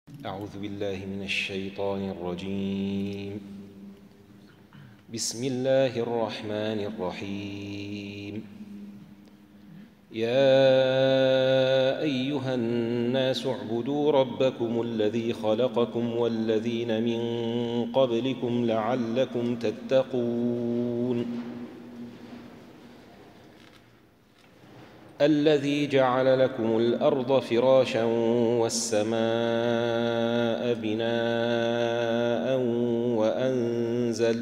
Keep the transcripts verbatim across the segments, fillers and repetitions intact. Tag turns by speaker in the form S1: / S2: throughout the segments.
S1: أعوذ بالله من الشيطان الرجيم. بسم الله الرحمن الرحيم. يا أيها الناس اعبدوا ربكم الذي خلقكم والذين من قبلكم لعلكم تتقون الذي جعل لكم الأرض فراشا والسماء بناء وأنزل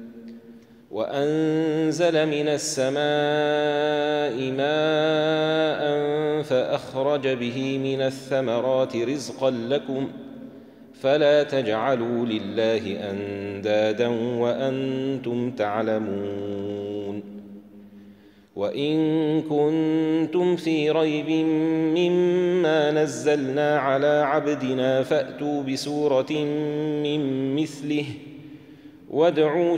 S1: وأنزل من السماء ماء فأخرج به من الثمرات رزقا لكم فلا تجعلوا لله أندادا وأنتم تعلمون. وإن كنتم في ريب مما نزلنا على عبدنا فأتوا بسورة من مثله وادعوا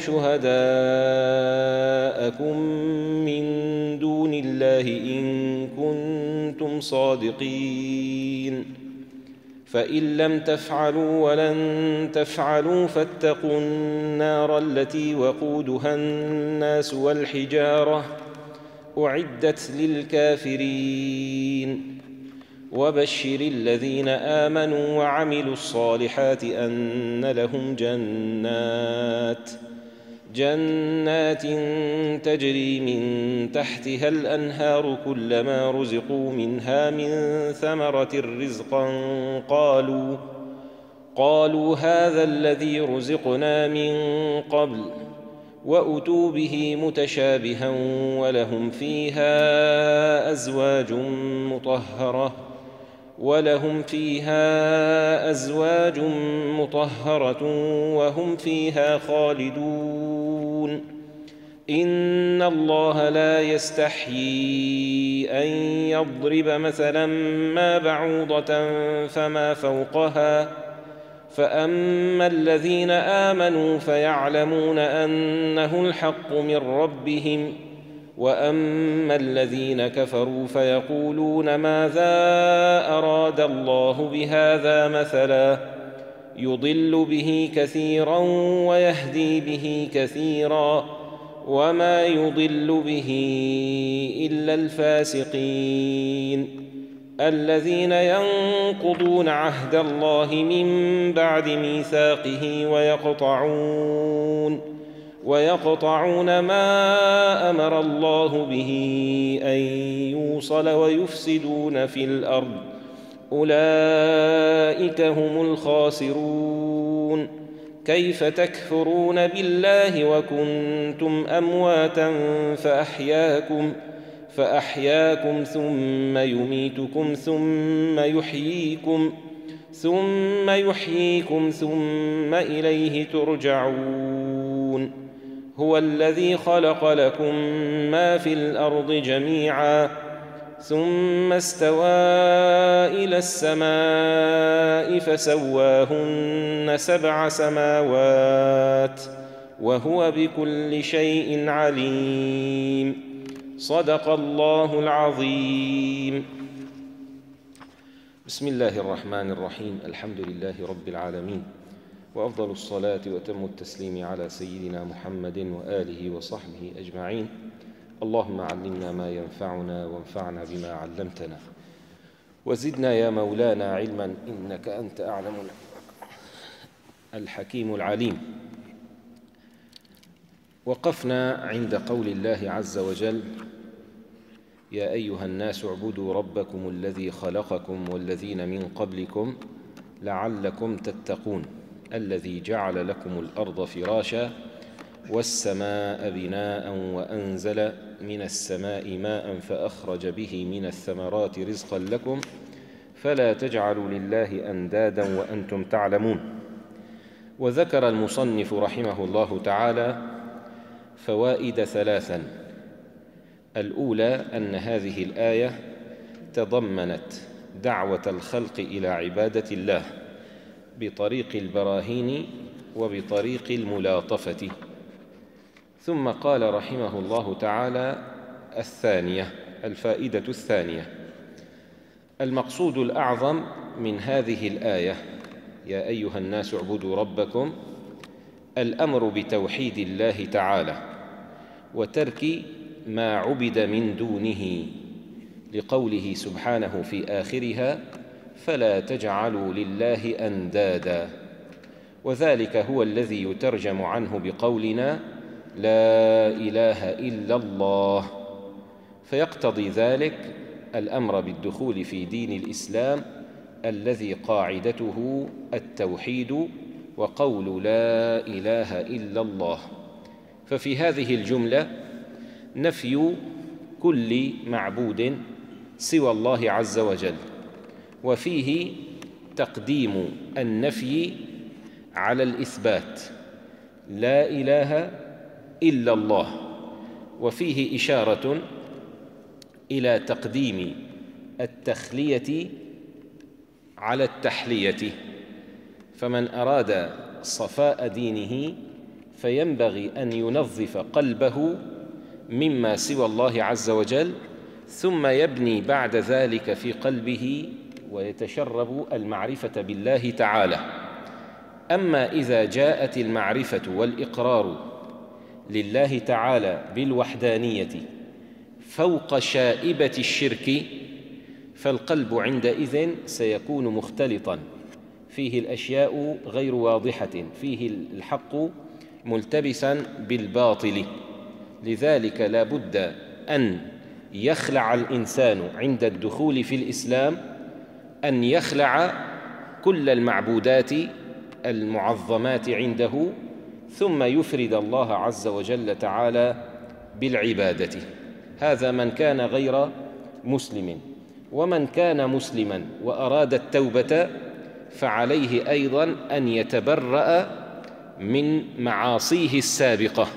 S1: شهداءكم من دون الله إن كنتم صادقين. فإن لم تفعلوا ولن تفعلوا فاتقوا النار التي وقودها الناس والحجارة أعدت للكافرين. وبشر الذين آمنوا وعملوا الصالحات أن لهم جنات جنات تجري من تحتها الأنهار كلما رزقوا منها من ثمرة رزقا قالوا قالوا هذا الذي رزقنا من قبل وأتوا به متشابها ولهم فيها أزواج مطهرة ولهم فيها أزواج مطهرة وهم فيها خالدون. إن الله لا يستحيي أن يضرب مثلا ما بعوضة فما فوقها فأما الذين آمنوا فيعلمون أنه الحق من ربهم وأما الذين كفروا فيقولون ماذا أراد الله بهذا مثلا يضل به كثيرا ويهدي به كثيرا وما يضل به إلا الفاسقين الذين ينقضون عهد الله من بعد ميثاقه ويقطعون ويقطعون ما أمر الله به أن يوصل ويفسدون في الأرض أولئك هم الخاسرون. كيف تكفرون بالله وكنتم أمواتا فأحياكم فأحياكم ثم يميتكم ثم يحييكم ثم يحييكم ثم إليه ترجعون. هو الذي خلق لكم ما في الأرض جميعا ثم استوى إلى السماء فسواهن سبع سماوات وهو بكل شيء عليم. صدق الله العظيم. بسم الله الرحمن الرحيم. الحمد لله رب العالمين وأفضل الصلاة وأتم التسليم على سيدنا محمد وآله وصحبه أجمعين. اللهم علمنا ما ينفعنا وانفعنا بما علمتنا وزدنا يا مولانا علما إنك أنت أعلم الحكيم العليم. وقفنا عند قول الله عز وجل يا أيها الناس اعبدوا ربكم الذي خلقكم والذين من قبلكم لعلكم تتقون الذي جعل لكم الأرض فراشا والسماء بناء وأنزل من السماء ماء فأخرج به من الثمرات رزقا لكم فلا تجعلوا لله أندادا وأنتم تعلمون. وذكر المصنف رحمه الله تعالى فوائد ثلاثا. الأولى أن هذه الآية تضمنت دعوة الخلق إلى عبادة الله بطريق البراهين وبطريق الملاطفة. ثم قال رحمه الله تعالى الثانية، الفائدة الثانية: المقصود الأعظم من هذه الآية يا أيها الناس اعبدوا ربكم، الأمر بتوحيد الله تعالى وترك ما عبد من دونه، لقوله سبحانه في آخرها: فلا تجعلوا لله أندادا. وذلك هو الذي يترجم عنه بقولنا: لا إله إلا الله. فيقتضي ذلك الأمر بالدخول في دين الإسلام الذي قاعدته التوحيد وقول لا إله إلا الله. ففي هذه الجملة نفي كل معبود سوى الله عز وجل، وفيه تقديم النفي على الإثبات: لا إله إلا الله. وفيه إشارة إلى تقديم التخلية على التحلية، فمن أراد صفاء دينه فينبغي أن ينظف قلبه مما سوى الله عز وجل، ثم يبني بعد ذلك في قلبه ويتشرب المعرفة بالله تعالى. أما إذا جاءت المعرفة والإقرار لله تعالى بالوحدانية فوق شائبة الشرك، فالقلب عندئذ سيكون مختلطا، فيه الأشياء غير واضحة، فيه الحق ملتبسا بالباطل. لذلك لا بد أن يخلع الإنسان عند الدخول في الإسلام، أن يخلع كل المعبودات المعظمات عنده، ثم يفرد الله عز وجل تعالى بالعبادة. هذا من كان غير مسلم. ومن كان مسلما وأراد التوبة فعليه أيضا أن يتبرأ من معاصيه السابقة،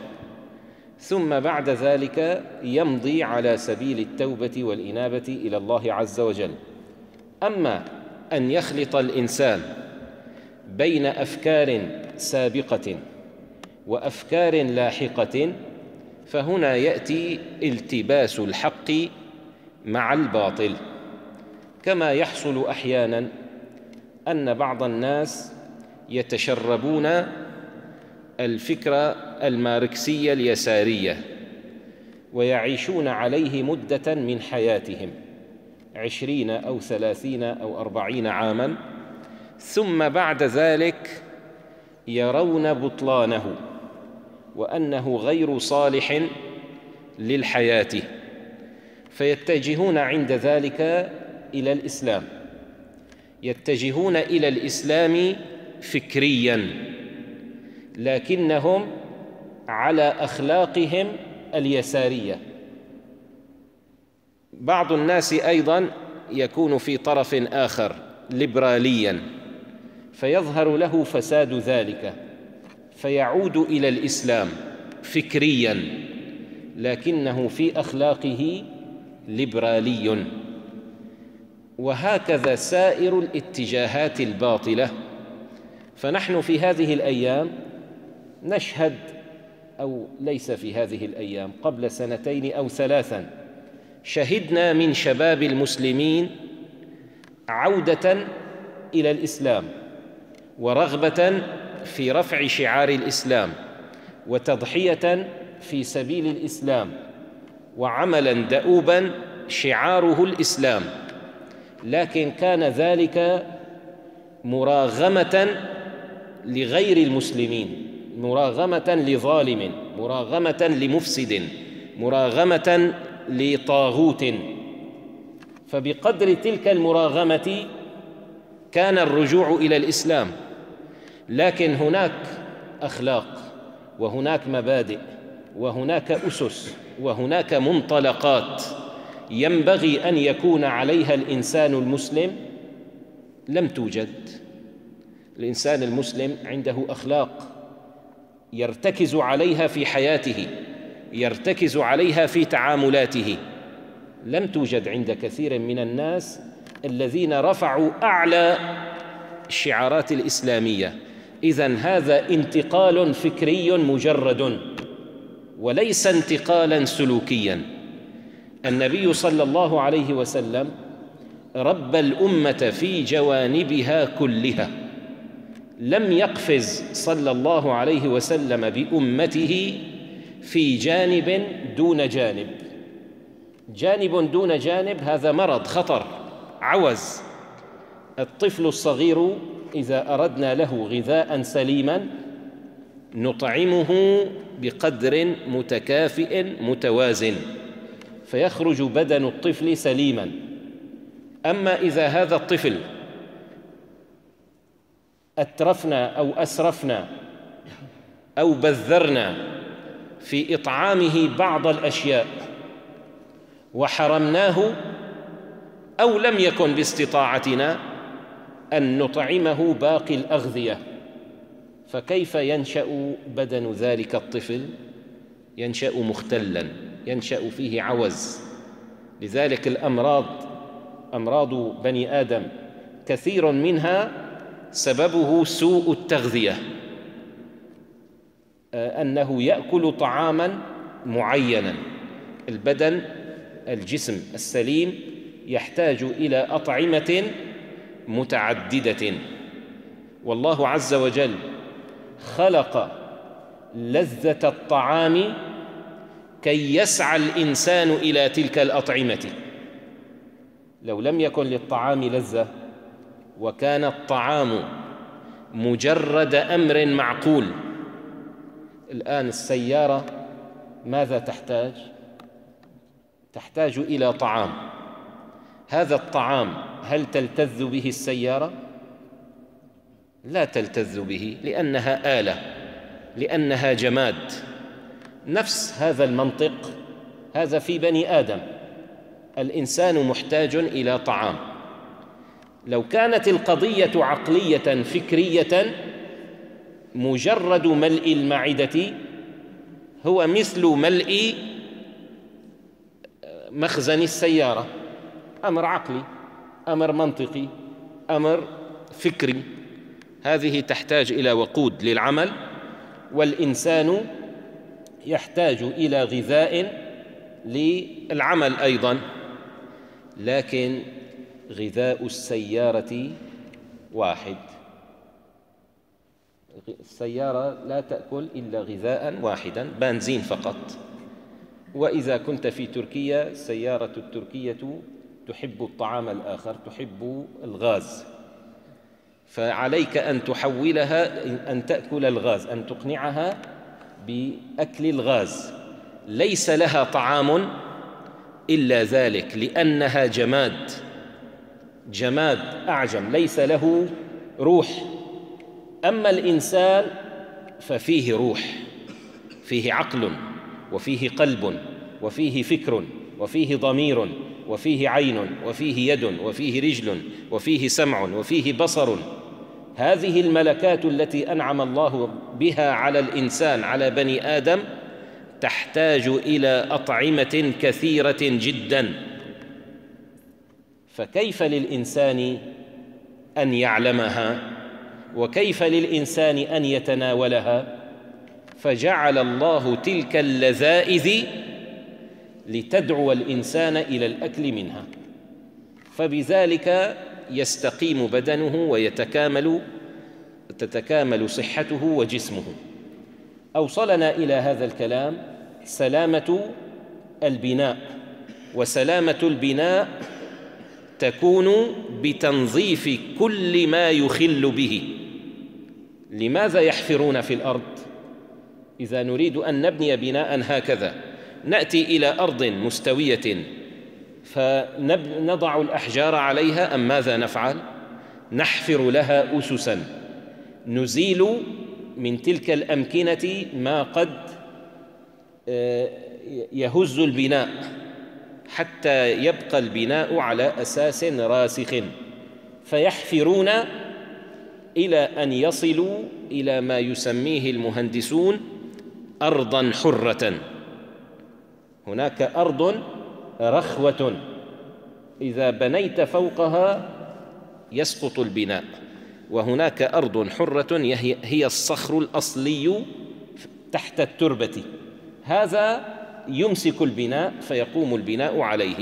S1: ثم بعد ذلك يمضي على سبيل التوبة والإنابة إلى الله عز وجل. أما أن يخلط الإنسان بين أفكار سابقة وأفكار لاحقة، فهنا يأتي التباس الحق مع الباطل، كما يحصل أحيانا أن بعض الناس يتشربون الفكرة الماركسية اليسارية ويعيشون عليه مدة من حياتهم، عشرين أو ثلاثين أو أربعين عاما، ثم بعد ذلك يرون بطلانه وأنه غير صالح للحياة، فيتجهون عند ذلك إلى الإسلام، يتجهون إلى الإسلام فكرياً، لكنهم على أخلاقهم اليسارية. بعض الناس أيضاً يكون في طرف آخر ليبرالياً، فيظهر له فساد ذلك، فيعود إلى الإسلام فكرياً، لكنه في أخلاقه ليبرالي. وهكذا سائر الاتجاهات الباطلة. فنحن في هذه الأيام نشهد، أو ليس في هذه الأيام، قبل سنتين أو ثلاثا شهدنا من شباب المسلمين عودة إلى الإسلام ورغبة في رفع شعار الإسلام وتضحية في سبيل الإسلام وعملا دؤوبا شعاره الإسلام، لكن كان ذلك مراغمة لغير المسلمين، مراغمة لظالم، مراغمة لمفسد، مراغمة لطاغوت. فبقدر تلك المراغمة كان الرجوع إلى الإسلام، لكن هناك أخلاق وهناك مبادئ وهناك أسس وهناك منطلقات ينبغي أن يكون عليها الإنسان المسلم، لم توجد. الإنسان المسلم عنده أخلاق يرتكز عليها في حياته، يرتكز عليها في تعاملاته، لم توجد عند كثير من الناس الذين رفعوا أعلى الشعارات الإسلامية. إذن هذا انتقال فكري مجرد وليس انتقالا سلوكيا. النبي صلى الله عليه وسلم ربى الأمة في جوانبها كلها، لم يقفز صلى الله عليه وسلم بأمته في جانب دون جانب. جانب دون جانب هذا مرض خطر، عوز. الطفل الصغير إذا أردنا له غذاء سليما نطعمه بقدر متكافئ متوازن فيخرج بدن الطفل سليما. أما إذا هذا الطفل أترفنا أو أسرفنا أو بذرنا في إطعامه بعض الأشياء وحرمناه أو لم يكن باستطاعتنا أن نطعمه باقي الأغذية، فكيف ينشأ بدن ذلك الطفل؟ ينشأ مختلاً، ينشأ فيه عوز. لذلك الأمراض، أمراض بني آدم كثير منها سببه سوء التغذية، أنه يأكل طعاماً معيناً. البدن، الجسم السليم يحتاج إلى أطعمة متعددة، والله عز وجل خلق لذة الطعام كي يسعى الإنسان إلى تلك الأطعمة. لو لم يكن للطعام لذة وكان الطعام مجرد أمر معقول، الآن السيارة ماذا تحتاج؟ تحتاج إلى طعام. هذا الطعام هل تلتذ به السيارة؟ لا تلتذ به، لأنها آلة، لأنها جماد. نفس هذا المنطق هذا في بني آدم. الإنسان محتاج إلى طعام. لو كانت القضية عقلية فكرية مجرد ملء المعدة هو مثل ملء مخزن السيارة، أمر عقلي، أمر منطقي، أمر فكري. هذه تحتاج إلى وقود للعمل، والإنسان يحتاج إلى غذاء للعمل أيضاً. لكن غذاء السيارة واحد. السيارة لا تأكل إلا غذاء واحداً، بنزين فقط. وإذا كنت في تركيا، السيارة التركية تحب الطعام الآخر، تحب الغاز، فعليك أن تحولها، أن تأكل الغاز، أن تقنعها بأكل الغاز. ليس لها طعام إلا ذلك، لأنها جماد، جماد أعجم ليس له روح. أما الإنسان ففيه روح، فيه عقل، وفيه قلب، وفيه فكر، وفيه ضمير، وفيه عين، وفيه يد، وفيه رجل، وفيه سمع، وفيه بصر. هذه الملكات التي أنعم الله بها على الإنسان، على بني آدم، تحتاج إلى أطعمة كثيرة جداً. فكيف للإنسان أن يعلمها؟ وكيف للإنسان أن يتناولها؟ فجعل الله تلك اللذائذ لتدعو الإنسان إلى الأكل منها، فبذلك يستقيم بدنه ويتكامل تتكامل صحته وجسمه. أوصلنا إلى هذا الكلام سلامة البناء، وسلامة البناء تكون بتنظيف كل ما يخل به. لماذا يحفرون في الأرض؟ إذا نريد أن نبني بناء هكذا، نأتي إلى أرض مستوية فنضع الأحجار عليها، أم ماذا نفعل؟ نحفر لها أسساً، نزيل من تلك الأمكنة ما قد يهز البناء حتى يبقى البناء على أساس راسخ، فيحفرون إلى أن يصلوا إلى ما يسميه المهندسون أرضاً حرة. هناك أرض رخوة إذا بنيت فوقها يسقط البناء، وهناك أرض حرة هي الصخر الأصلي تحت التربة، هذا يمسك البناء فيقوم البناء عليه.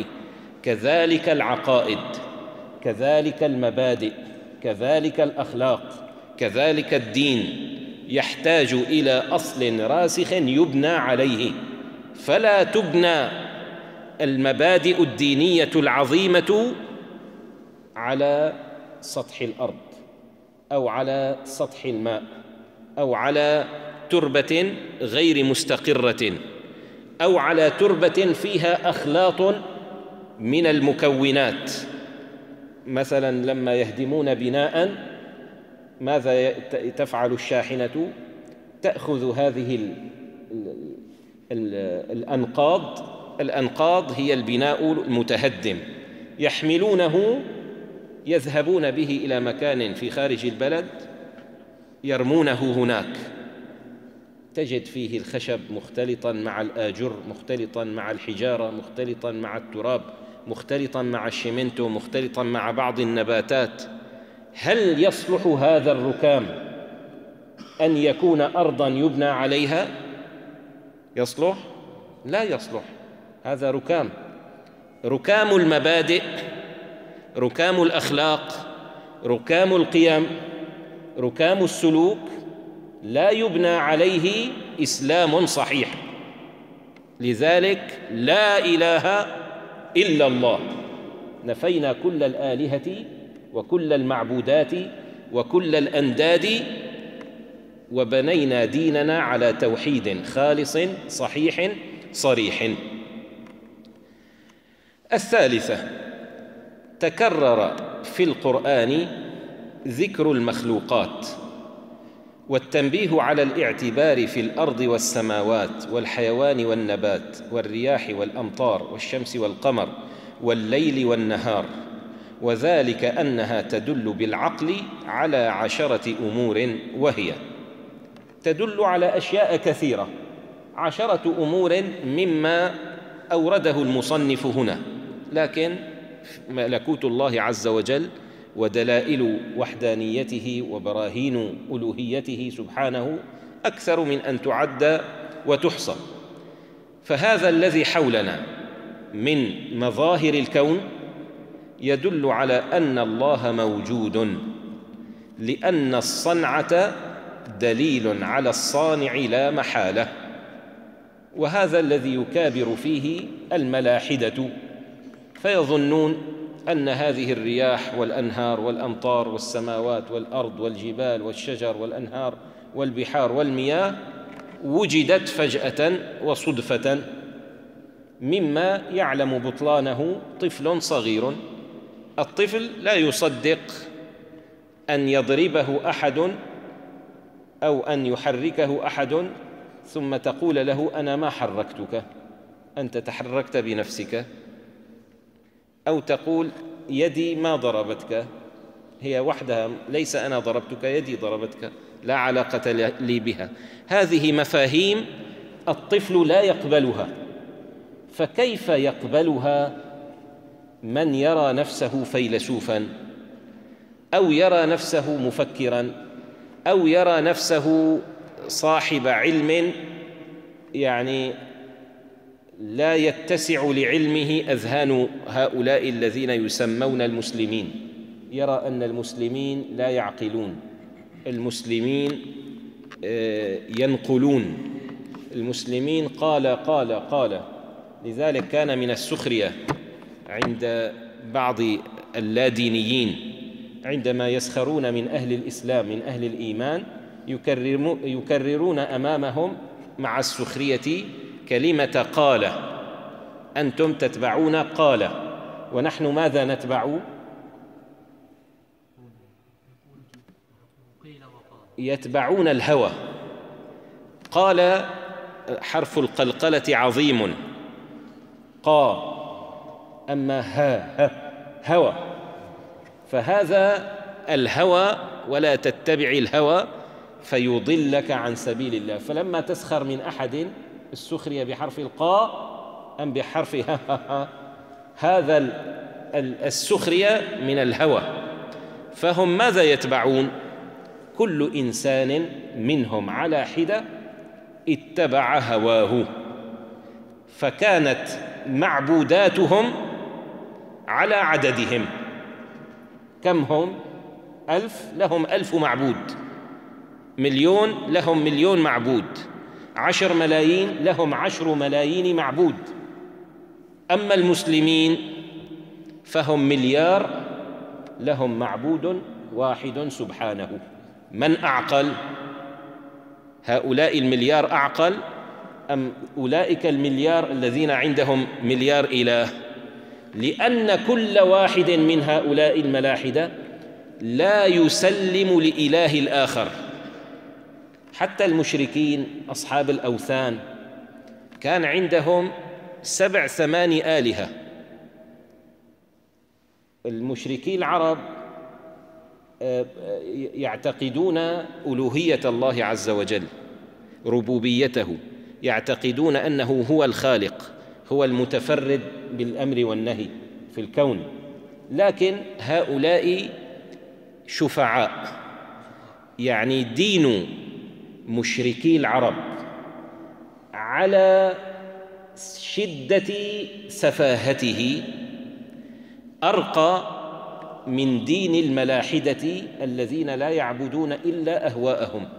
S1: كذلك العقائد، كذلك المبادئ، كذلك الأخلاق، كذلك الدين يحتاج إلى أصل راسخ يبنى عليه، فلا تبنى المبادئ الدينية العظيمة على سطح الأرض أو على سطح الماء أو على تربة غير مستقرة أو على تربة فيها أخلاط من المكونات. مثلا لما يهدمون بناء ماذا تفعل الشاحنة؟ تأخذ هذه ال ال الأنقاض الأنقاض هي البناء المتهدم، يحملونه يذهبون به إلى مكان في خارج البلد يرمونه هناك، تجد فيه الخشب مختلطا مع الآجر، مختلطا مع الحجارة، مختلطا مع التراب، مختلطا مع الشمنتو، مختلطا مع بعض النباتات. هل يصلح هذا الركام أن يكون أرضا يبنى عليها؟ يصلح؟ لا يصلح. هذا ركام، ركام المبادئ، ركام الأخلاق، ركام القيم، ركام السلوك، لا يبنى عليه إسلام صحيح. لذلك لا إله إلا الله، نفينا كل الآلهة وكل المعبودات وكل الأنداد وبنينا ديننا على توحيد خالص صحيح صريح. الثالثة، تكرر في القرآن ذكر المخلوقات والتنبيه على الاعتبار في الأرض والسماوات والحيوان والنبات والرياح والأمطار والشمس والقمر والليل والنهار، وذلك أنها تدل بالعقل على عشرة أمور، وهي تدل على أشياء كثيرة، عشرة أمور مما أورده المصنف هنا، لكن ملكوت الله عز وجل ودلائل وحدانيته وبراهين ألوهيته سبحانه أكثر من أن تعد وتحصى. فهذا الذي حولنا من مظاهر الكون يدل على أن الله موجود، لأن الصنعة دليل على الصانع لا محالة، وهذا الذي يكابر فيه الملاحدة، فيظنون أن هذه الرياح والأنهار والأمطار والسماوات والأرض والجبال والشجر والأنهار والبحار والمياه وجدت فجأة وصدفة، مما يعلم بطلانه طفل صغير. الطفل لا يصدق أن يضربه أحد أو أن يحركه أحد ثم تقول له أنا ما حركتك، أنت تحركت بنفسك، أو تقول يدي ما ضربتك، هي وحدها، ليس أنا ضربتك، يدي ضربتك، لا علاقة لي بها. هذه مفاهيم الطفل لا يقبلها، فكيف يقبلها من يرى نفسه فيلسوفا أو يرى نفسه مفكرا أو يرى نفسه صاحب علم يعني لا يتسع لعلمه أذهان هؤلاء الذين يسمون المسلمين، يرى أن المسلمين لا يعقلون، المسلمين ينقلون، المسلمين قال قال قال. لذلك كان من السخرية عند بعض اللادينيين عندما يسخرون من أهل الإسلام من أهل الإيمان يكررون أمامهم مع السخرية كلمة قال، أنتم تتبعون قال، ونحن ماذا نتبع؟ يتبعون الهوى. قال حرف القلقلة عظيم، قا، أما ها ها هوى، فهذا الهوى، ولا تتبع الهوى فيضلك عن سبيل الله. فلما تسخر من أحد السخرية بحرف القاء أم بحرف ها ها ها، هذا السخرية من الهوى. فهم ماذا يتبعون؟ كل إنسان منهم على حدة اتبع هواه، فكانت معبوداتهم على عددهم. كم هم؟ ألف، لهم ألف معبود، مليون لهم مليون معبود، عشر ملايين لهم عشر ملايين معبود. أما المسلمين فهم مليار لهم معبود واحد سبحانه. من أعقل؟ هؤلاء المليار أعقل أم أولئك المليار الذين عندهم مليار إله؟ لأن كل واحد من هؤلاء الملاحدة لا يسلم لإله الآخر. حتى المشركين أصحاب الأوثان كان عندهم سبع ثماني آلهة. المشركين العرب يعتقدون ألوهية الله عز وجل، ربوبيته، يعتقدون أنه هو الخالق، هو المتفرد بالأمر والنهي في الكون. لكن هؤلاء شفعاء، يعني دين مشركي العرب على شدة سفاهته أرقى من دين الملاحدة الذين لا يعبدون إلا أهواءهم.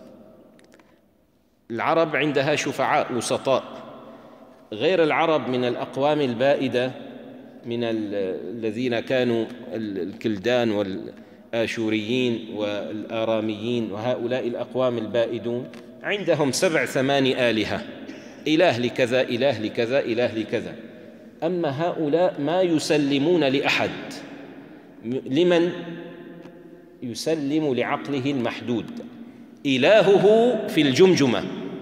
S1: العرب عندها شفعاء وسطاء، غير العرب من الأقوام البائدة من الذين كانوا الكلدان والآشوريين والآراميين، وهؤلاء الأقوام البائدون عندهم سبع ثماني آلهة، إله لكذا إله لكذا إله لكذا. أما هؤلاء ما يسلمون لأحد. لمن يسلم؟ لعقله المحدود، إلهه في الجمجمة.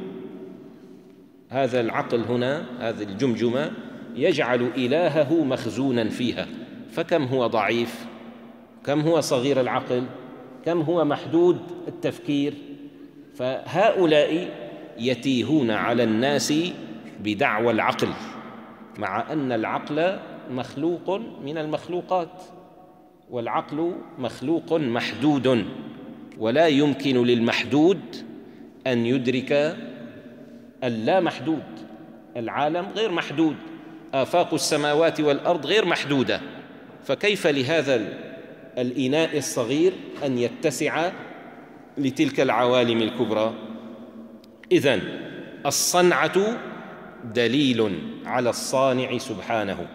S1: هذا العقل هنا، هذه الجمجمة يجعل إلهه مخزونا فيها، فكم هو ضعيف، كم هو صغير العقل، كم هو محدود التفكير. فهؤلاء يتيهون على الناس بدعوى العقل، مع أن العقل مخلوق من المخلوقات، والعقل مخلوق محدود، ولا يمكن للمحدود أن يدرك اللا محدود. العالم غير محدود، آفاق السماوات والأرض غير محدودة، فكيف لهذا الإناء الصغير أن يتسع لتلك العوالم الكبرى؟ إذن الصنعة دليل على الصانع سبحانه،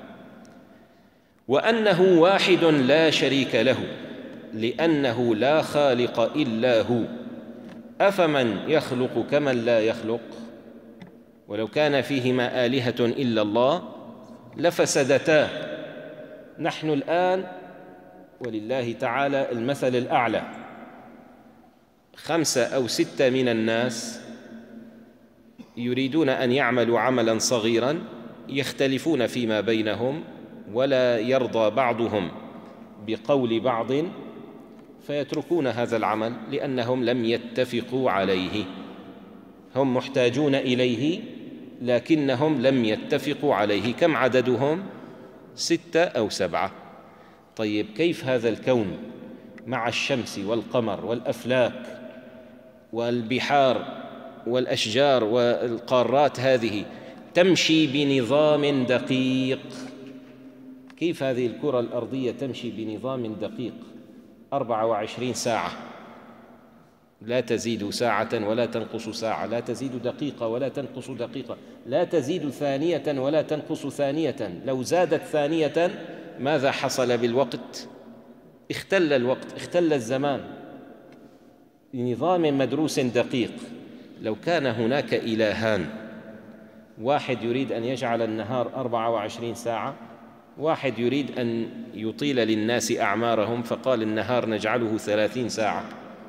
S1: وأنه واحد لا شريك له، لأنه لا خالق إلا هو. أفمن يخلق كمن لا يخلق؟ ولو كان فيهما آلهة إلا الله لفسدتا. نحن الآن ولله تعالى المثل الأعلى، خمسة أو ستة من الناس يريدون أن يعملوا عملاً صغيراً، يختلفون فيما بينهم ولا يرضى بعضهم بقول بعض، فيتركون هذا العمل لأنهم لم يتفقوا عليه. هم محتاجون إليه لكنهم لم يتفقوا عليه. كم عددهم؟ ستة أو سبعة. طيب كيف هذا الكون مع الشمس والقمر والأفلاك والبحار والأشجار والقارات هذه تمشي بنظام دقيق؟ كيف هذه الكرة الأرضية تمشي بنظام دقيق؟ أربعة وعشرين ساعة، لا تزيد ساعة ولا تنقص ساعة، لا تزيد دقيقة ولا تنقص دقيقة، لا تزيد ثانية ولا تنقص ثانية. لو زادت ثانية ماذا حصل بالوقت؟ اختل الوقت، اختل الزمان، بنظام مدروس دقيق. لو كان هناك إلهان، واحد يريد أن يجعل النهار أربعة وعشرين ساعة، واحد يريد أن يطيل للناس أعمارهم فقال النهار نجعله ثلاثين ساعة،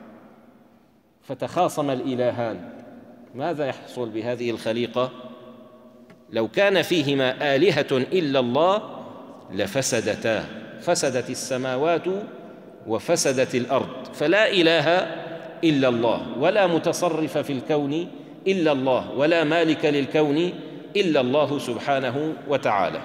S1: فتخاصم الإلهان، ماذا يحصل بهذه الخليقة؟ لو كان فيهما آلهة إلا الله لفسدتا، فسدت السماوات وفسدت الأرض. فلا إله إلا الله، ولا متصرف في الكون إلا الله، ولا مالك للكون إلا الله سبحانه وتعالى.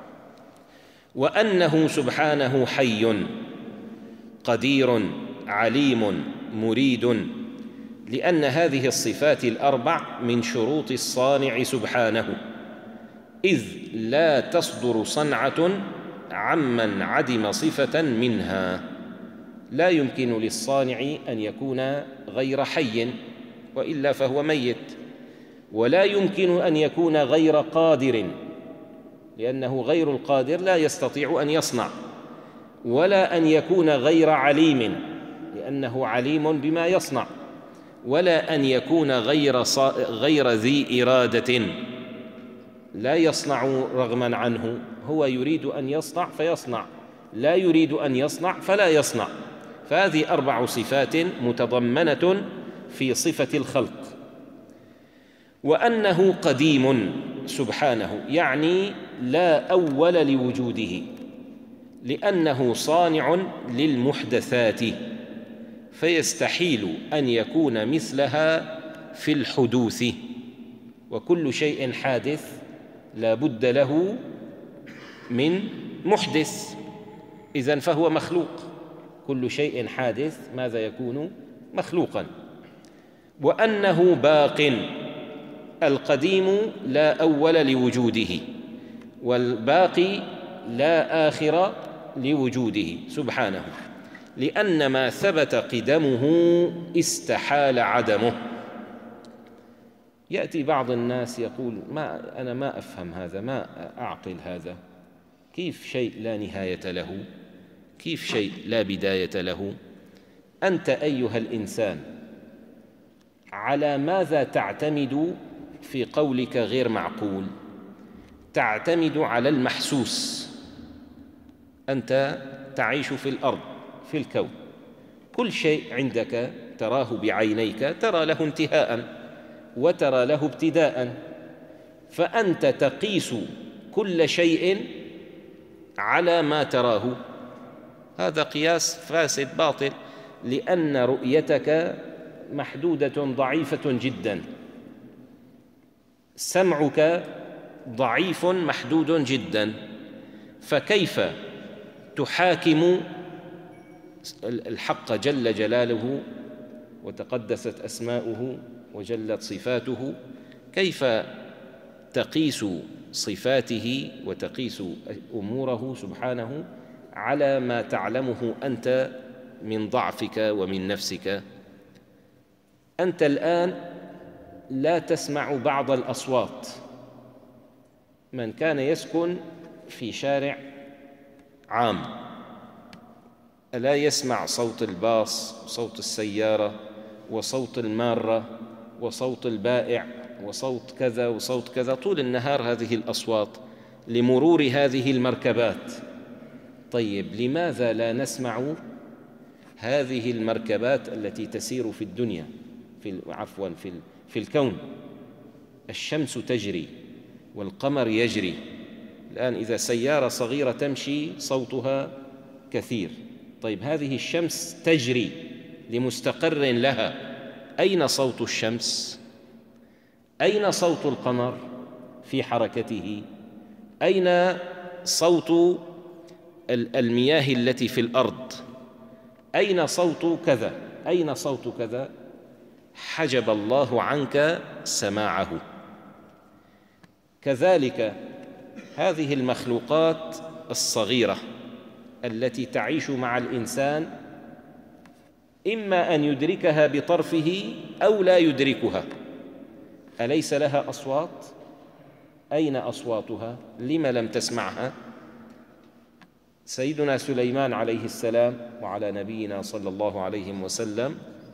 S1: وأنه سبحانه حي قدير عليم مريد، لأن هذه الصفات الأربع من شروط الصانع سبحانه، إذ لا تصدر صنعة عمن عدم صفة منها. لا يمكن للصانع أن يكون غير حي وإلا فهو ميت، ولا يمكن أن يكون غير قادر لأنه غير القادر لا يستطيع أن يصنع، ولا أن يكون غير عليم لأنه عليم بما يصنع، ولا أن يكون غير, غير ذي إرادة لا يصنع رغما عنه، هو يريد أن يصنع فيصنع، لا يريد أن يصنع فلا يصنع. فهذه أربع صفات متضمنة في صفة الخلق. وأنه قديم سبحانه، يعني لا أول لوجوده، لأنه صانع للمحدثات، فيستحيل أن يكون مثلها في الحدوث، وكل شيء حادث لا بد له من محدث، إذن فهو مخلوق. كل شيء حادث ماذا يكون؟ مخلوقا. وأنه باق، القديم لا أول لوجوده، والباقي لا آخر لوجوده سبحانه، لأن ما ثبت قدمه استحال عدمه. يأتي بعض الناس يقول ما أنا ما أفهم هذا، ما أعقل هذا، كيف شيء لا نهاية له؟ كيف شيء لا بداية له؟ أنت أيها الإنسان على ماذا تعتمد في قولك غير معقول؟ تعتمد على المحسوس. أنت تعيش في الأرض، في الكون، كل شيء عندك تراه بعينيك ترى له انتهاء وترى له ابتداء، فأنت تقيس كل شيء على ما تراه. هذا قياس فاسد باطل، لأن رؤيتك محدودة ضعيفة جدا، سمعك ضعيف محدود جدا، فكيف تحاكم الحق جل جلاله وتقدست أسماؤه وجلت صفاته؟ كيف تقيس صفاته وتقيس أموره سبحانه على ما تعلمه أنت من ضعفك ومن نفسك؟ أنت الآن لا تسمع بعض الأصوات. من كان يسكن في شارع عام ألا يسمع صوت الباص وصوت السيارة وصوت المارة وصوت البائع وصوت كذا وصوت كذا طول النهار، هذه الأصوات لمرور هذه المركبات. طيب لماذا لا نسمع هذه المركبات التي تسير في الدنيا، في عفوا في في الكون؟ الشمس تجري والقمر يجري. الآن إذا سيارة صغيرة تمشي صوتها كثير، طيب هذه الشمس تجري لمستقر لها، أين صوت الشمس؟ أين صوت القمر في حركته؟ أين صوت المياه التي في الأرض؟ أين صوت كذا؟ أين صوت كذا؟ حجب الله عنك سماعه. كذلك هذه المخلوقات الصغيرة التي تعيش مع الإنسان إما أن يدركها بطرفه أو لا يدركها، أليس لها أصوات؟ أين أصواتها؟ لم لم تسمعها؟ سيدنا سليمان عليه السلام وعلى نبينا صلى الله عليه وسلم،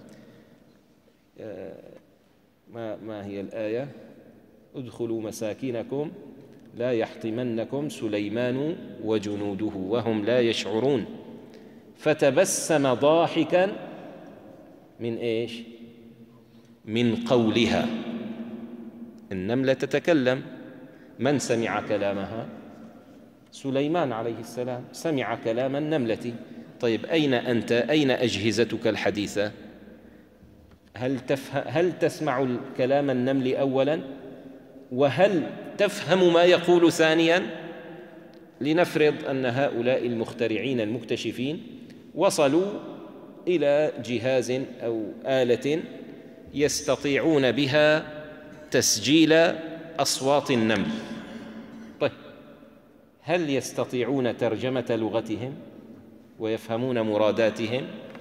S1: ما, ما هي الآية؟ ادخلوا مساكنكم لا يحطمنكم سليمان وجنوده وهم لا يشعرون، فتبسم ضاحكا من إيش؟ من قولها. النملة تتكلم، من سمع كلامها؟ سليمان عليه السلام سمع كلام النملة. طيب أين أنت؟ أين أجهزتك الحديثة؟ هل, تفهم هل تسمع كلام النمل أولا؟ وهل تفهم ما يقول ثانيا؟ لنفرض أن هؤلاء المخترعين المكتشفين وصلوا إلى جهاز أو آلة يستطيعون بها تسجيل أصوات النمل. طيب هل يستطيعون ترجمة لغتهم ويفهمون مراداتهم؟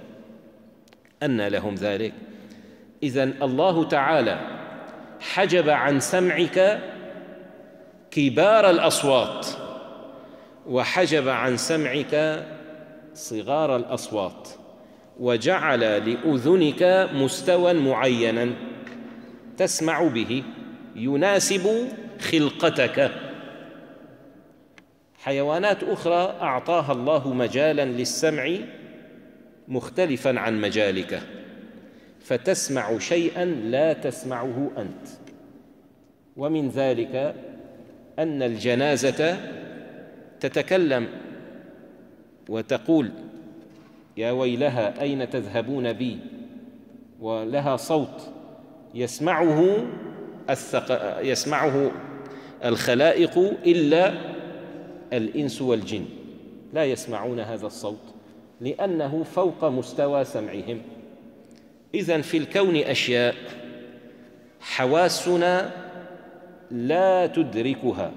S1: أنى لهم ذلك؟ إذن الله تعالى حجب عن سمعك كبار الأصوات وحجب عن سمعك صغار الأصوات، وجعل لأذنك مستوى معينا تسمع به يناسب خلقتك. حيوانات أخرى أعطاها الله مجالا للسمع مختلفا عن مجالك، فتسمع شيئا لا تسمعه أنت. ومن ذلك أن الجنازة تتكلم وتقول يا ويلها أين تذهبون بي، ولها صوت يسمعه الثق... يسمعه الخلائق إلا الإنس والجن، لا يسمعون هذا الصوت لأنه فوق مستوى سمعهم. إذن في الكون أشياء حواسنا لا تدركها.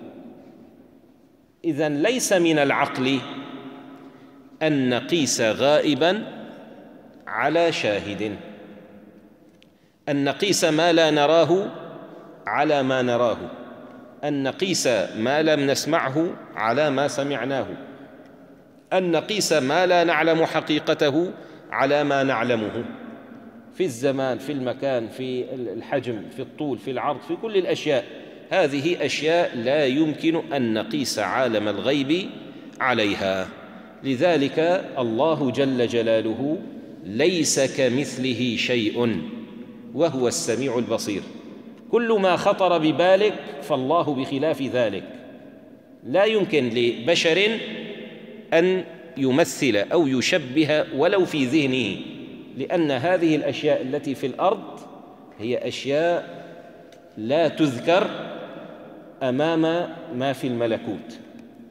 S1: إذن ليس من العقل أن نقيس غائبا على شاهد، أن نقيس ما لا نراه على ما نراه، أن نقيس ما لم نسمعه على ما سمعناه، أن نقيس ما لا نعلم حقيقته على ما نعلمه، في الزمان، في المكان، في الحجم، في الطول، في العرض، في كل الأشياء. هذه أشياء لا يمكن أن نقيس عالم الغيب عليها. لذلك الله جل جلاله ليس كمثله شيء وهو السميع البصير. كل ما خطر ببالك فالله بخلاف ذلك. لا يمكن لبشر أن يمثل أو يشبه ولو في ذهنه، لأن هذه الأشياء التي في الأرض هي أشياء لا تذكر أمام ما في الملكوت.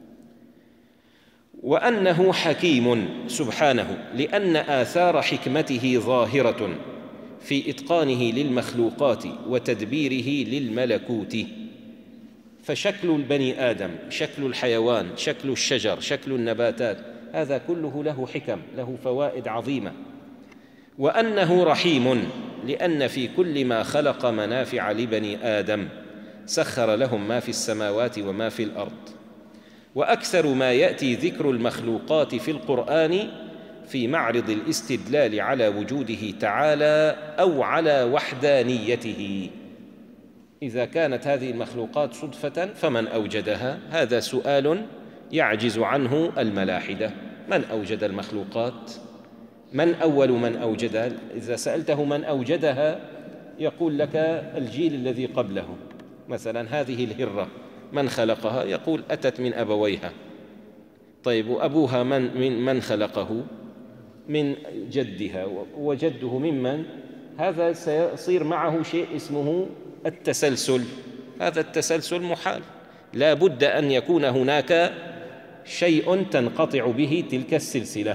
S1: وأنه حكيم سبحانه، لأن آثار حكمته ظاهرة في إتقانه للمخلوقات وتدبيره للملكوت. فشكل البني آدم، شكل الحيوان، شكل الشجر، شكل النباتات، هذا كله له حكم، له فوائد عظيمة. وأنه رحيم، لأن في كل ما خلق منافع لبني آدم، سخر لهم ما في السماوات وما في الأرض. وأكثر ما يأتي ذكر المخلوقات في القرآن في معرض الاستدلال على وجوده تعالى أو على وحدانيته. إذا كانت هذه المخلوقات صدفة فمن أوجدها؟ هذا سؤال يعجز عنه الملاحدة. من أوجد المخلوقات؟ من أول من أوجدها؟ إذا سألته من أوجدها يقول لك الجيل الذي قبله. مثلا هذه الهرة من خلقها؟ يقول أتت من أبويها. طيب وأبوها من, من, من خلقه؟ من جدها، وجده ممن؟ هذا سيصير معه شيء اسمه التسلسل. هذا التسلسل محال، لا بد أن يكون هناك شيء تنقطع به تلك السلسلة.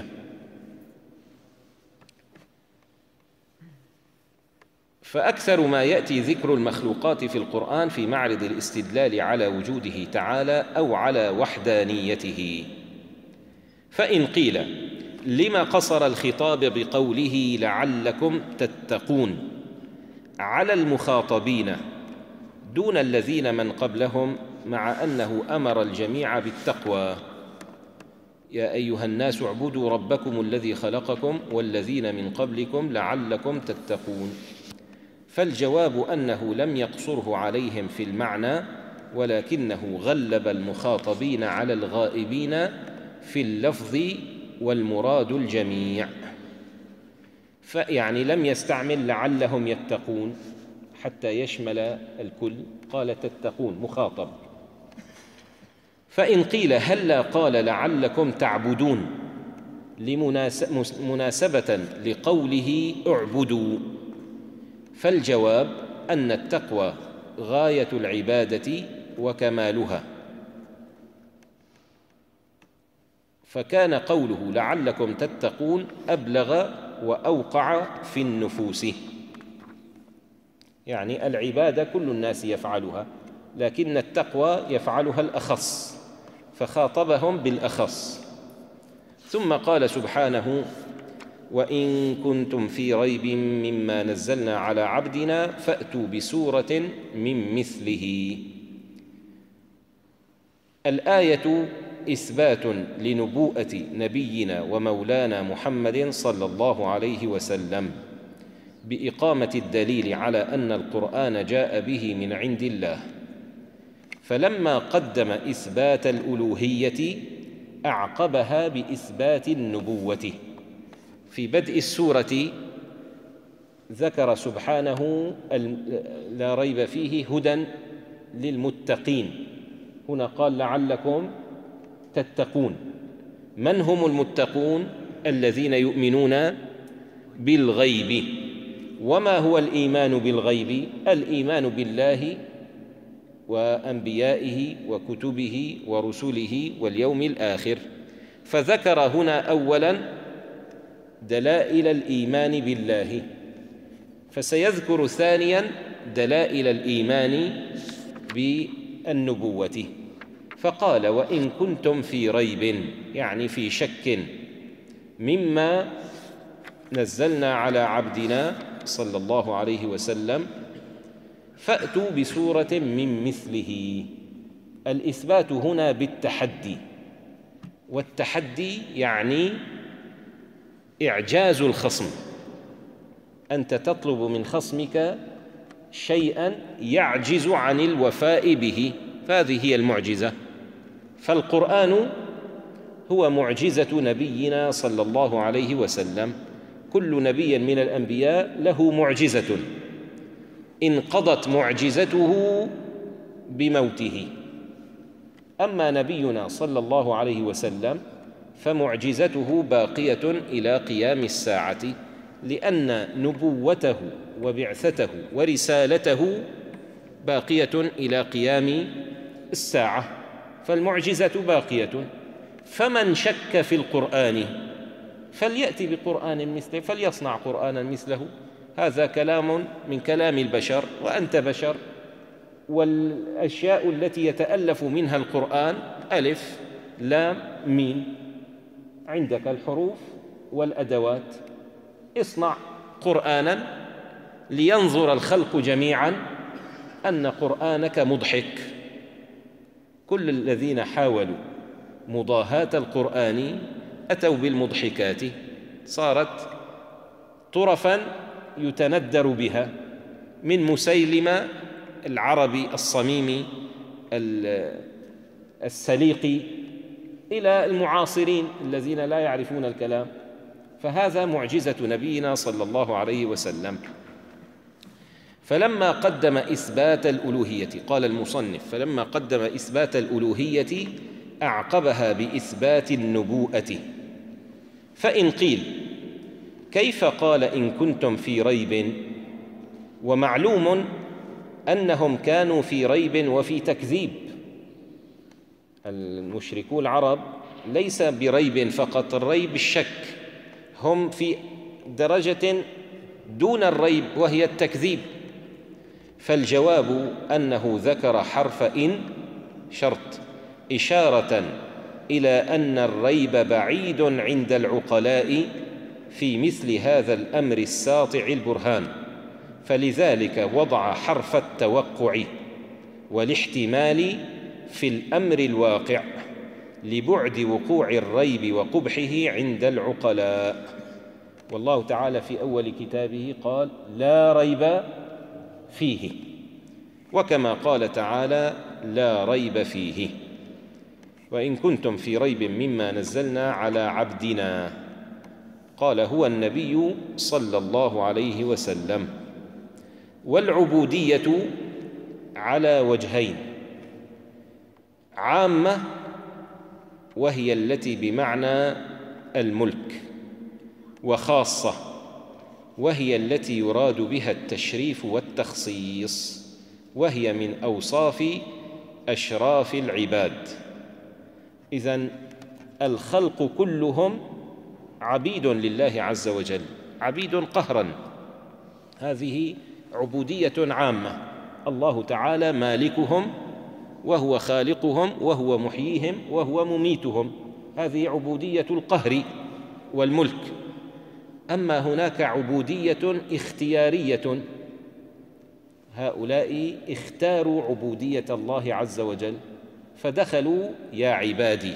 S1: فأكثر ما يأتي ذكر المخلوقات في القرآن في معرض الاستدلال على وجوده تعالى أو على وحدانيته. فإن قيل لما قصر الخطاب بقوله لعلكم تتقون على المخاطبين دون الذين من قبلهم، مع أنه أمر الجميع بالتقوى؟ يا أيها الناس اعبدوا ربكم الذي خلقكم والذين من قبلكم لعلكم تتقون. فالجواب أنه لم يقصره عليهم في المعنى، ولكنه غلب المخاطبين على الغائبين في اللفظ، والمراد الجميع. فيعني لم يستعمل لعلهم يتقون حتى يشمل الكل، قال تتقون مخاطب. فإن قيل هلا قال لعلكم تعبدون لمناسبة لقوله اعبدوا؟ فالجواب أن التقوى غاية العبادة وكمالها، فكان قوله لعلكم تتقون أبلغ وأوقع في النفوس. يعني العبادة كل الناس يفعلها، لكن التقوى يفعلها الأخص، فخاطبهم بالأخص. ثم قال سبحانه وإن كنتم في ريب مما نزلنا على عبدنا فأتوا بسورة من مثله. الآية إثبات لنبوءة نبينا ومولانا محمد صلى الله عليه وسلم بإقامة الدليل على أن القرآن جاء به من عند الله. فلما قدم إثبات الألوهية أعقبها بإثبات النبوة. في بدء السورة ذكر سبحانه لا ريب فيه هدى للمتقين، هنا قال لعلكم تتقون. من هم المتقون؟ الذين يؤمنون بالغيب. وما هو الإيمان بالغيب؟ الإيمان بالله وأنبيائه وكتبه ورسله واليوم الآخر. فذكر هنا أولاً دلائل الإيمان بالله، فسيذكر ثانياً دلائل الإيمان بالنبوة. فقال وإن كنتم في ريب، يعني في شك مما نزلنا على عبدنا صلى الله عليه وسلم فأتوا بسورة من مثله. الإثبات هنا بالتحدي، والتحدي يعني إعجاز الخصم، أنت تطلب من خصمك شيئا يعجز عن الوفاء به، فهذه هي المعجزة. فالقرآن هو معجزة نبينا صلى الله عليه وسلم. كل نبي من الأنبياء له معجزة انقضت معجزته بموته، أما نبينا صلى الله عليه وسلم فمعجزته باقية إلى قيام الساعة، لأن نبوته وبعثته ورسالته باقية إلى قيام الساعة، فالمعجزة باقية. فمن شك في القرآن فليأتي بقرآن مثله، فليصنع قرآنا مثله. هذا كلام من كلام البشر، وأنت بشر، والأشياء التي يتألف منها القرآن ألف لام ميم، عندك الحروف والأدوات. اصنع قرآنا لينظر الخلق جميعا أن قرآنك مضحك. كل الذين حاولوا مضاهاة القرآن أتوا بالمضحكات، صارت طرفا يتندر بها، من مسيلمة العربي الصميم السليقي إلى المعاصرين الذين لا يعرفون الكلام. فهذا معجزة نبينا صلى الله عليه وسلم. فلما قدم إثبات الألوهية، قال المصنف فلما قدم إثبات الألوهية أعقبها بإثبات النبوءة. فإن قيل كيف قال إن كنتم في ريب؟ ومعلوم أنهم كانوا في ريب وفي تكذيب. المشركو العرب ليس بريب فقط، الريب الشك، هم في درجة دون الريب وهي التكذيب. فالجواب أنه ذكر حرف إن شرط إشارة إلى أن الريب بعيد عند العقلاء في مثل هذا الأمر الساطع البرهان، فلذلك وضع حرف التوقع والاحتمال في الأمر الواقع لبعد وقوع الريب وقبحه عند العقلاء. والله تعالى في أول كتابه قال لا ريب فيه، وكما قال تعالى لا ريب فيه. وإن كنتم في ريب مما نزلنا على عبدنا، قال هو النبي صلى الله عليه وسلم. والعبودية على وجهين: عامة وهي التي بمعنى الملك، وخاصة وهي التي يراد بها التشريف والتخصيص، وهي من أوصاف أشراف العباد. إذن الخلق كلهم عبيد لله عز وجل، عبيد قهرا. هذه عبودية عامة، الله تعالى مالكهم وهو خالقهم وهو محييهم وهو مميتهم، هذه عبودية القهر والملك. أما هناك عبودية اختيارية، هؤلاء اختاروا عبودية الله عز وجل فدخلوا يا عبادي.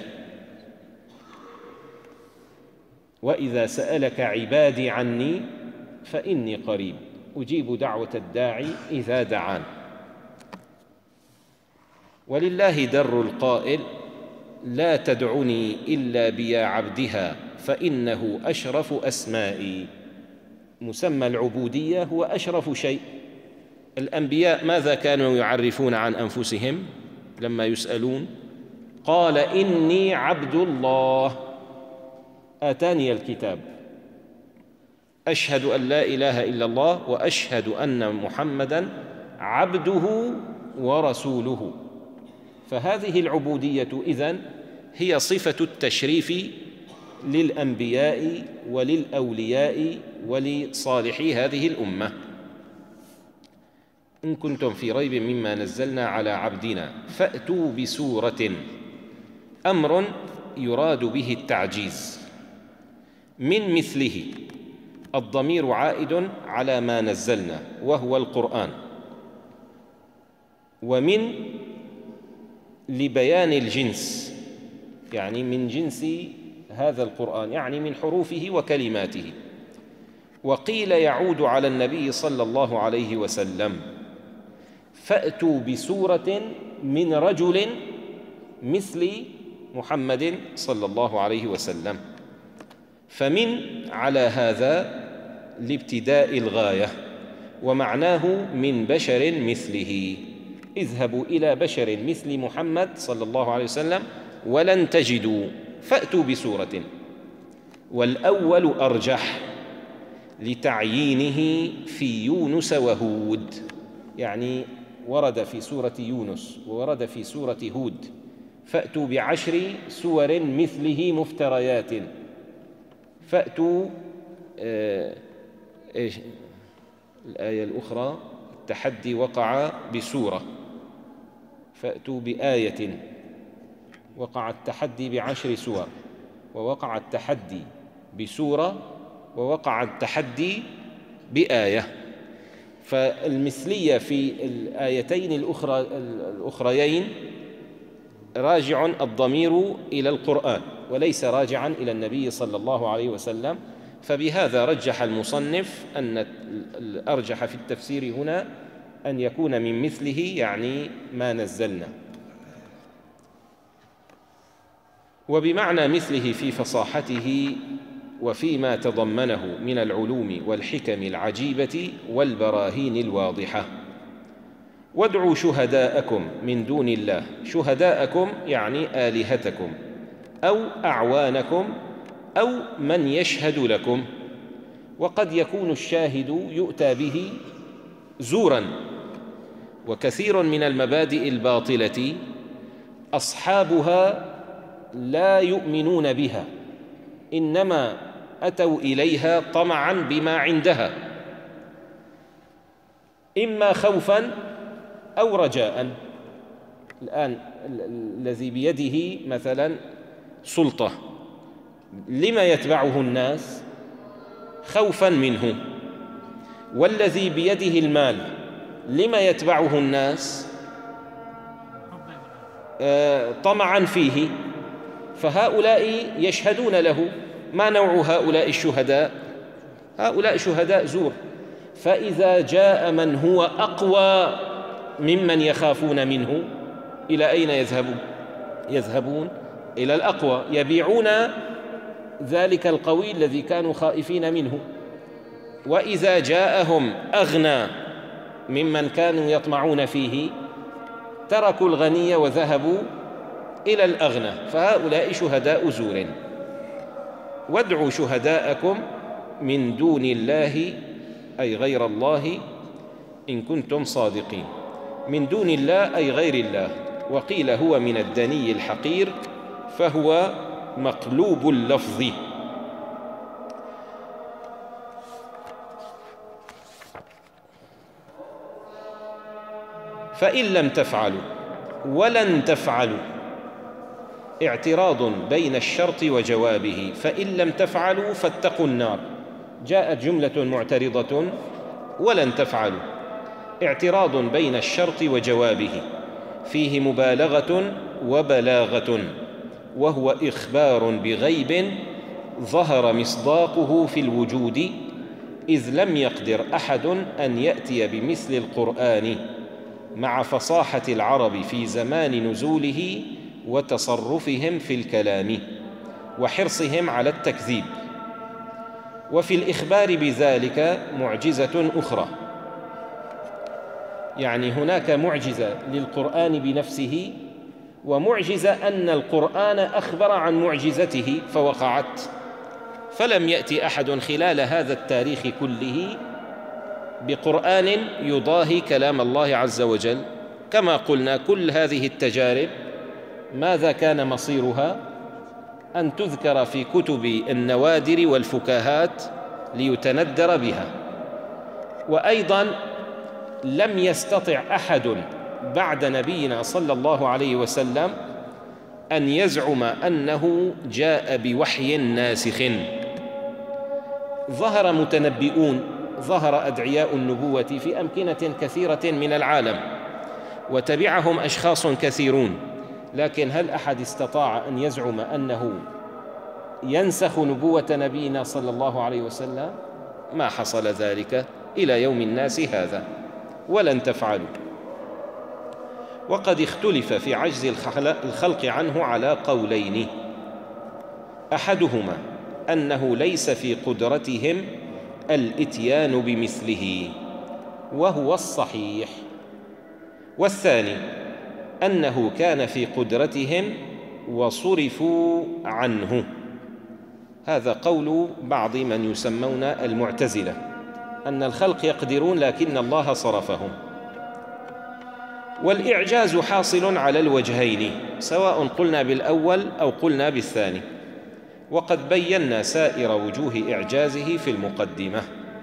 S1: وإذا سألك عبادي عني فإني قريب أجيب دعوة الداعي إذا دعان. ولله در القائل لا تدعني إلا بيا عبدها فإنه أشرف أسمائي. مسمى العبودية هو أشرف شيء. الأنبياء ماذا كانوا يعرفون عن أنفسهم لما يسألون؟ قال إني عبد الله آتاني الكتاب، أشهد أن لا إله إلا الله وأشهد أن محمدًا عبده ورسوله. فهذه العبودية إذن هي صفة التشريف للأنبياء وللأولياء ولصالحي هذه الأمة. إن كنتم في ريب مما نزلنا على عبدنا فأتوا بسورة، أمر يراد به التعجيز، من مثله. الضمير عائد على ما نزلنا وهو القرآن، ومن لبيان الجنس، يعني من جنس هذا القرآن، يعني من حروفه وكلماته. وقيل يعود على النبي صلى الله عليه وسلم، فأتوا بسورة من رجل مثل محمد صلى الله عليه وسلم. فمن على هذا لابتداء الغاية، ومعناه من بشر مثله. اذهبوا إلى بشر مثل محمد صلى الله عليه وسلم ولن تجدوا، فأتوا بسورة. والأول أرجح لتعيينه في يونس وهود، يعني ورد في سورة يونس وورد في سورة هود، فأتوا بعشر سور مثله مفتريات. فأتوا آه إيش الآية الأخرى؟ التحدي وقع بسورة، فأتوا بآية. وقع التحدي بعشر سور، ووقع التحدي بسورة، ووقع التحدي بآية. فالمثلية في الآيتين الأخرى الأخريين راجع الضمير إلى القرآن وليس راجعا إلى النبي صلى الله عليه وسلم. فبهذا رجح المصنف أن الأرجح في التفسير هنا أن يكون من مثله، يعني ما نزلنا. وبمعنى مثله في فصاحته وفيما تضمنه من العلوم والحكم العجيبة والبراهين الواضحة. وادعوا شهداءكم من دون الله، شهداءكم يعني آلهتكم أو أعوانكم أو من يشهد لكم. وقد يكون الشاهد يؤتى به زورا. وكثير من المبادئ الباطلة أصحابها لا يؤمنون بها، إنما أتوا إليها طمعا بما عندها، إما خوفا أو رجاء. الآن الذي بيده مثلا سلطة، لما يتبعه الناس؟ خوفا منه. والذي بيده المال لما يتبعه الناس؟ آه طمعا فيه. فهؤلاء يشهدون له. ما نوع هؤلاء الشهداء؟ هؤلاء شهداء زور. فإذا جاء من هو أقوى ممن يخافون منه، إلى أين يذهبون؟ يذهبون إلى الأقوى، يبيعون ذلك القوي الذي كانوا خائفين منه. وإذا جاءهم أغنى ممن كانوا يطمعون فيه، تركوا الغني وذهبوا إلى الأغنى. فهؤلاء شهداء زور. وادعوا شهداءكم من دون الله أي غير الله إن كنتم صادقين. من دون الله أي غير الله. وقيل هو من الدني الحقير، فهو مقلوب اللفظ. فإن لم تفعلوا ولن تفعلوا، اعتراض بين الشرط وجوابه. فإن لم تفعلوا فاتقوا النار، جاءت جملة معترضة: ولن تفعلوا، اعتراض بين الشرط وجوابه، فيه مبالغة وبلاغة، وهو إخبار بغيب ظهر مصداقه في الوجود، إذ لم يقدر أحد أن يأتي بمثل القرآن مع فصاحة العرب في زمان نزوله وتصرفهم في الكلام وحرصهم على التكذيب. وفي الإخبار بذلك معجزة أخرى، يعني هناك معجزة للقرآن بنفسه، ومعجزة أن القرآن أخبر عن معجزته فوقعت، فلم يأتي أحد خلال هذا التاريخ كله بقرآن يضاهي كلام الله عز وجل. كما قلنا، كل هذه التجارب ماذا كان مصيرها؟ أن تذكر في كتب النوادر والفكاهات ليتندر بها. وأيضا لم يستطع أحد بعد نبينا صلى الله عليه وسلم أن يزعم أنه جاء بوحي ناسخ. ظهر متنبئون، ظهر أدعياء النبوة في أمكنة كثيرة من العالم، وتبعهم أشخاص كثيرون، لكن هل أحد استطاع أن يزعم أنه ينسخ نبوة نبينا صلى الله عليه وسلم؟ ما حصل ذلك إلى يوم الناس هذا. ولن تفعلوا. وقد اختلف في عجز الخلق عنه على قولين: أحدهما أنه ليس في قدرتهم الإتيان بمثله، وهو الصحيح، والثاني أنه كان في قدرتهم وصرفوا عنه. هذا قول بعض من يسمون المعتزلة، أن الخلق يقدرون لكن الله صرفهم. والإعجاز حاصل على الوجهين، سواء قلنا بالأول أو قلنا بالثاني، وقد بينا سائر وجوه إعجازه في المقدمة.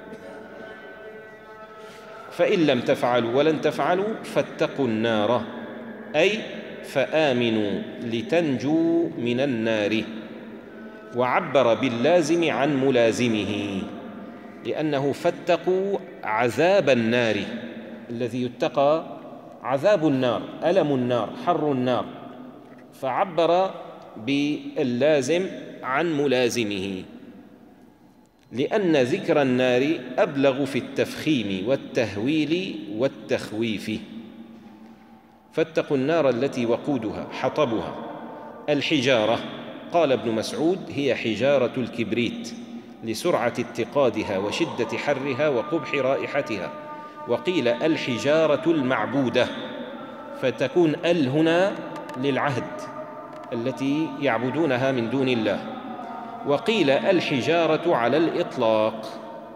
S1: فإن لم تفعلوا ولن تفعلوا فاتقوا النار، أي فآمنوا لتنجوا من النار. وعبر باللازم عن ملازمه، لأنه فاتقوا عذاب النار، الذي يتقى عذاب النار، ألم النار، حر النار، فعبر باللازم عن ملازمه، لأن ذكر النار أبلغ في التفخيم والتهويل والتخويف. فاتقوا النار التي وقودها حطبها الحجارة. قال ابن مسعود: هي حجارة الكبريت، لسرعة اتقادها وشدة حرها وقبح رائحتها. وقيل الحجارة المعبودة، فتكون ال هنا للعهد التي يعبدونها من دون الله. وقيل الحجارة على الإطلاق،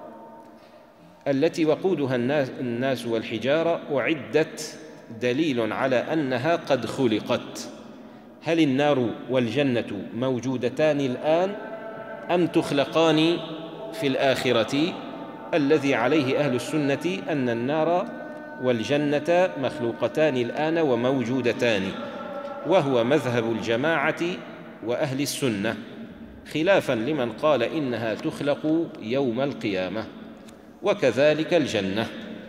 S1: التي وقودها الناس والحجارة، أعدت دليل على أنها قد خلقت. هل النار والجنة موجودتان الآن أم تخلقان في الآخرة؟ الذي عليه أهل السنة أن النار والجنة مخلوقتان الآن وموجودتان، وهو مذهب الجماعة وأهل السنة، خلافا لمن قال إنها تخلق يوم القيامة، وكذلك الجنة.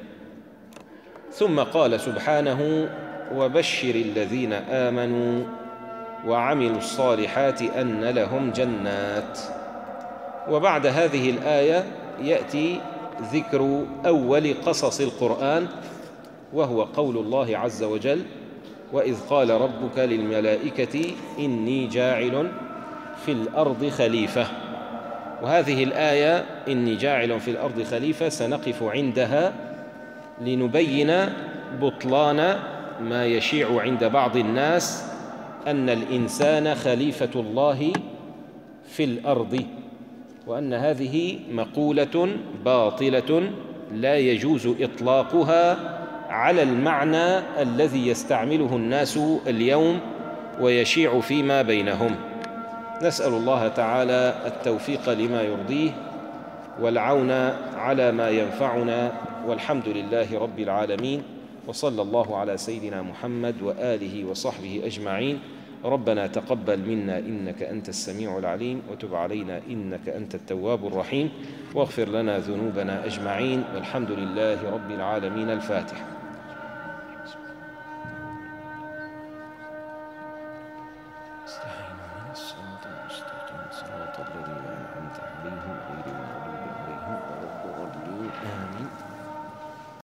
S1: ثم قال سبحانه: وبشر الذين آمنوا وعملوا الصالحات أن لهم جنات. وبعد هذه الآية يأتي ذكر أول قصص القرآن، وهو قول الله عز وجل: وإذ قال ربك للملائكة إني جاعل في الأرض خليفة. وهذه الآية إني جاعل في الأرض خليفة سنقف عندها لنبين بطلان ما يشيع عند بعض الناس أن الإنسان خليفة الله في الأرض، وأن هذه مقولة باطلة لا يجوز إطلاقها على المعنى الذي يستعمله الناس اليوم ويشيع فيما بينهم. نسأل الله تعالى التوفيق لما يرضيه والعون على ما ينفعنا، والحمد لله رب العالمين، وصلى الله على سيدنا محمد وآله وصحبه أجمعين. ربنا تقبل منا إنك أنت السميع العليم وتب علينا إنك أنت التواب الرحيم واغفر لنا ذنوبنا أجمعين والحمد لله رب العالمين. الفاتحة. استعينوا من الصراط المستقيم صراط الذين أنعمت عليهم غير